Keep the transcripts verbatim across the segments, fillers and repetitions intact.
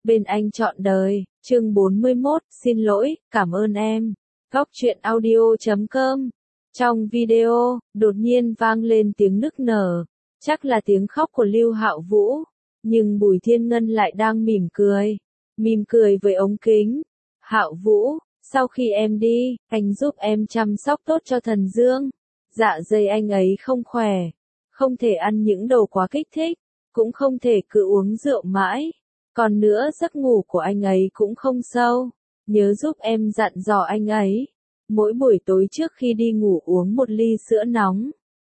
Bên anh trọn đời, chương bốn mươi mốt, xin lỗi, cảm ơn em. Góc truyện audio chấm com. Trong video, đột nhiên vang lên tiếng nức nở, chắc là tiếng khóc của Lưu Hạo Vũ, nhưng Bùi Thiên Ngân lại đang mỉm cười, mỉm cười với ống kính. Hạo Vũ, sau khi em đi, anh giúp em chăm sóc tốt cho Thần Dương. Dạ dày anh ấy không khỏe, không thể ăn những đồ quá kích thích, cũng không thể cứ uống rượu mãi. Còn nữa giấc ngủ của anh ấy cũng không sâu, nhớ giúp em dặn dò anh ấy, mỗi buổi tối trước khi đi ngủ uống một ly sữa nóng.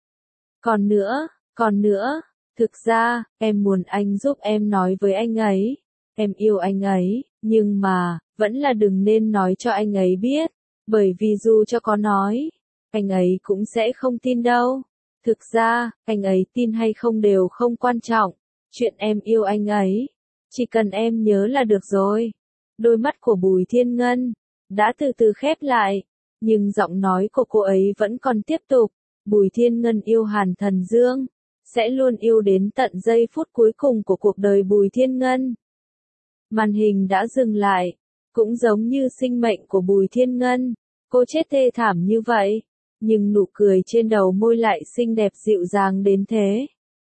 Còn nữa, còn nữa, thực ra, em muốn anh giúp em nói với anh ấy, em yêu anh ấy, nhưng mà, vẫn là đừng nên nói cho anh ấy biết, bởi vì dù cho có nói, anh ấy cũng sẽ không tin đâu. Thực ra, anh ấy tin hay không đều không quan trọng, chuyện em yêu anh ấy, chỉ cần em nhớ là được rồi. Đôi mắt của Bùi Thiên Ngân đã từ từ khép lại, nhưng giọng nói của cô ấy vẫn còn tiếp tục. Bùi Thiên Ngân yêu Hàn Thần Dương, sẽ luôn yêu đến tận giây phút cuối cùng của cuộc đời Bùi Thiên Ngân. Màn hình đã dừng lại, cũng giống như sinh mệnh của Bùi Thiên Ngân, cô chết thê thảm như vậy, nhưng nụ cười trên đầu môi lại xinh đẹp dịu dàng đến thế.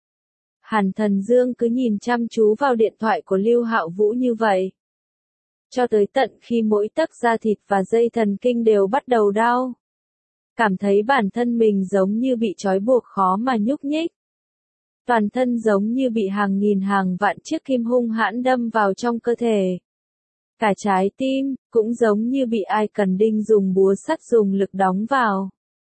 Hàn Thần Dương cứ nhìn chăm chú vào điện thoại của Lưu Hạo Vũ như vậy, cho tới tận khi mỗi tấc da thịt và dây thần kinh đều bắt đầu đau. Cảm thấy bản thân mình giống như bị trói buộc khó mà nhúc nhích. Toàn thân giống như bị hàng nghìn hàng vạn chiếc kim hung hãn đâm vào trong cơ thể. Cả trái tim, cũng giống như bị ai cần đinh dùng búa sắt dùng lực đóng vào.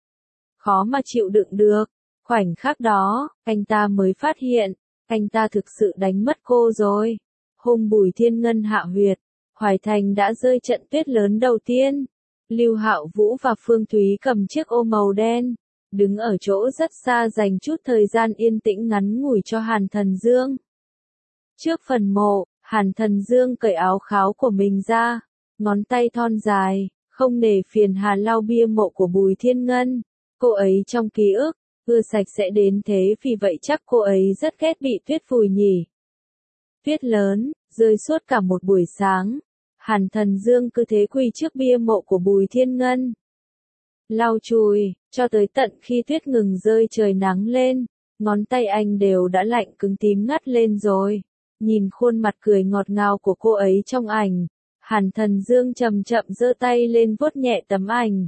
Khó mà chịu đựng được. Khoảnh khắc đó, anh ta mới phát hiện, anh ta thực sự đánh mất cô rồi. Hôm Bùi Thiên Ngân hạ huyệt, Hoài Thành đã rơi trận tuyết lớn đầu tiên. Lưu Hạo Vũ và Phương Thúy cầm chiếc ô màu đen, đứng ở chỗ rất xa dành chút thời gian yên tĩnh ngắn ngủi cho Hàn Thần Dương. Trước phần mộ, Hàn Thần Dương cởi áo kháo của mình ra, ngón tay thon dài, không nể phiền hà lau bia mộ của Bùi Thiên Ngân. Cô ấy trong ký ức, ưa sạch sẽ đến thế vì vậy chắc cô ấy rất ghét bị tuyết vùi nhỉ. Tuyết lớn, rơi suốt cả một buổi sáng. Hàn Thần Dương cứ thế quỳ trước bia mộ của Bùi Thiên Ngân. Lau chùi, cho tới tận khi tuyết ngừng rơi trời nắng lên, ngón tay anh đều đã lạnh cứng tím ngắt lên rồi. Nhìn khuôn mặt cười ngọt ngào của cô ấy trong ảnh, Hàn Thần Dương chậm chậm giơ tay lên vuốt nhẹ tấm ảnh.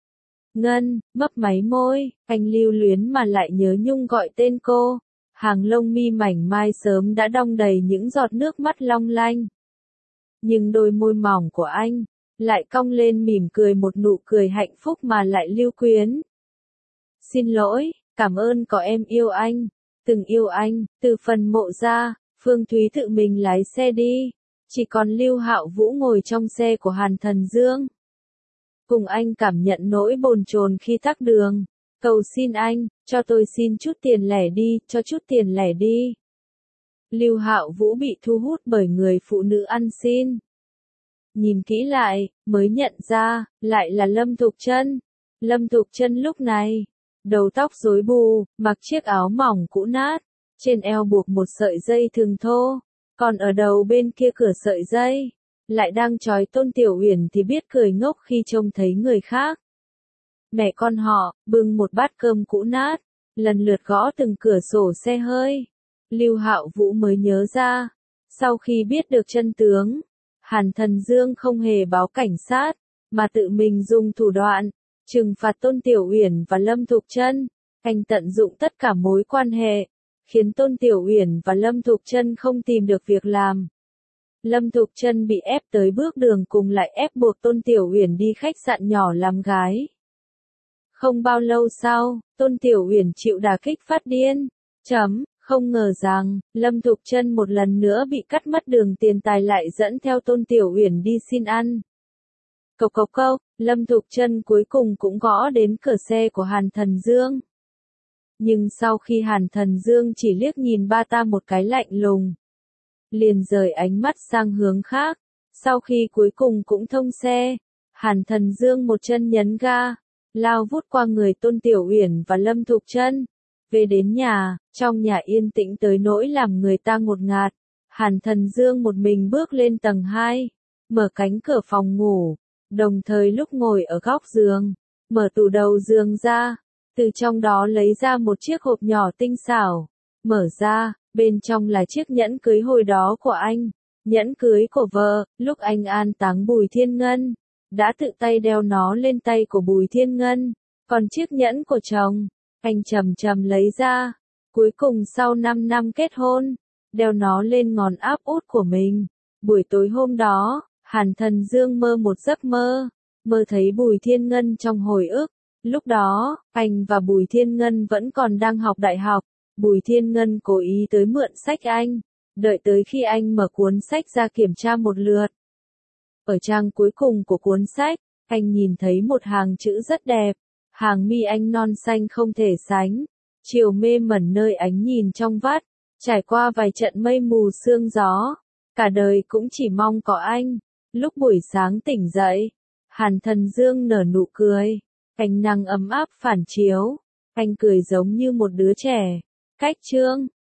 Ngân, mấp máy môi, anh lưu luyến mà lại nhớ nhung gọi tên cô. Hàng lông mi mảnh mai sớm đã đong đầy những giọt nước mắt long lanh. Nhưng đôi môi mỏng của anh, lại cong lên mỉm cười một nụ cười hạnh phúc mà lại lưu quyến. Xin lỗi, cảm ơn có em yêu anh, từng yêu anh, từ phần mộ ra, Phương Thúy tự mình lái xe đi, chỉ còn Lưu Hạo Vũ ngồi trong xe của Hàn Thần Dương. Cùng anh cảm nhận nỗi bồn chồn khi tắc đường, cầu xin anh, cho tôi xin chút tiền lẻ đi, cho chút tiền lẻ đi. Lưu Hạo Vũ bị thu hút bởi người phụ nữ ăn xin. Nhìn kỹ lại, mới nhận ra, lại là Lâm Thục Chân. Lâm Thục Chân lúc này, đầu tóc rối bù, mặc chiếc áo mỏng cũ nát, trên eo buộc một sợi dây thừng thô, còn ở đầu bên kia cửa sợi dây, lại đang trói Tôn Tiểu Uyển thì biết cười ngốc khi trông thấy người khác. Mẹ con họ, bưng một bát cơm cũ nát, lần lượt gõ từng cửa sổ xe hơi. Lưu Hạo Vũ mới nhớ ra, sau khi biết được chân tướng, Hàn Thần Dương không hề báo cảnh sát, mà tự mình dùng thủ đoạn, trừng phạt Tôn Tiểu Uyển và Lâm Thục Chân. Anh tận dụng tất cả mối quan hệ, khiến Tôn Tiểu Uyển và Lâm Thục Chân không tìm được việc làm. Lâm Thục Chân bị ép tới bước đường cùng lại ép buộc Tôn Tiểu Uyển đi khách sạn nhỏ làm gái. Không bao lâu sau, Tôn Tiểu Uyển chịu đả kích phát điên. Chấm, không ngờ rằng, Lâm Thục Chân một lần nữa bị cắt mất đường tiền tài lại dẫn theo Tôn Tiểu Uyển đi xin ăn. Cộc cộc cộc, Lâm Thục Chân cuối cùng cũng gõ đến cửa xe của Hàn Thần Dương. Nhưng sau khi Hàn Thần Dương chỉ liếc nhìn ba ta một cái lạnh lùng, liền rời ánh mắt sang hướng khác. Sau khi cuối cùng cũng thông xe, Hàn Thần Dương một chân nhấn ga, lao vút qua người Tôn Tiểu Uyển và Lâm Thục Chân. Về đến nhà, trong nhà yên tĩnh tới nỗi làm người ta ngột ngạt. Hàn Thần Dương một mình bước lên tầng hai, mở cánh cửa phòng ngủ, đồng thời lúc ngồi ở góc giường, mở tủ đầu giường ra, từ trong đó lấy ra một chiếc hộp nhỏ tinh xảo, mở ra, bên trong là chiếc nhẫn cưới hồi đó của anh, nhẫn cưới của vợ, lúc anh an táng Bùi Thiên Ngân, đã tự tay đeo nó lên tay của Bùi Thiên Ngân, còn chiếc nhẫn của chồng, anh chậm chậm lấy ra, cuối cùng sau năm năm kết hôn, đeo nó lên ngón áp út của mình. Buổi tối hôm đó, Hàn Thần Dương mơ một giấc mơ, mơ thấy Bùi Thiên Ngân trong hồi ức. Lúc đó, anh và Bùi Thiên Ngân vẫn còn đang học đại học, Bùi Thiên Ngân cố ý tới mượn sách anh, đợi tới khi anh mở cuốn sách ra kiểm tra một lượt. Ở trang cuối cùng của cuốn sách, anh nhìn thấy một hàng chữ rất đẹp, hàng mi anh non xanh không thể sánh, chiều mê mẩn nơi ánh nhìn trong vắt, trải qua vài trận mây mù sương gió, cả đời cũng chỉ mong có anh. Lúc buổi sáng tỉnh dậy, Hàn Thần Dương nở nụ cười, ánh nắng ấm áp phản chiếu, anh cười giống như một đứa trẻ. Cách chương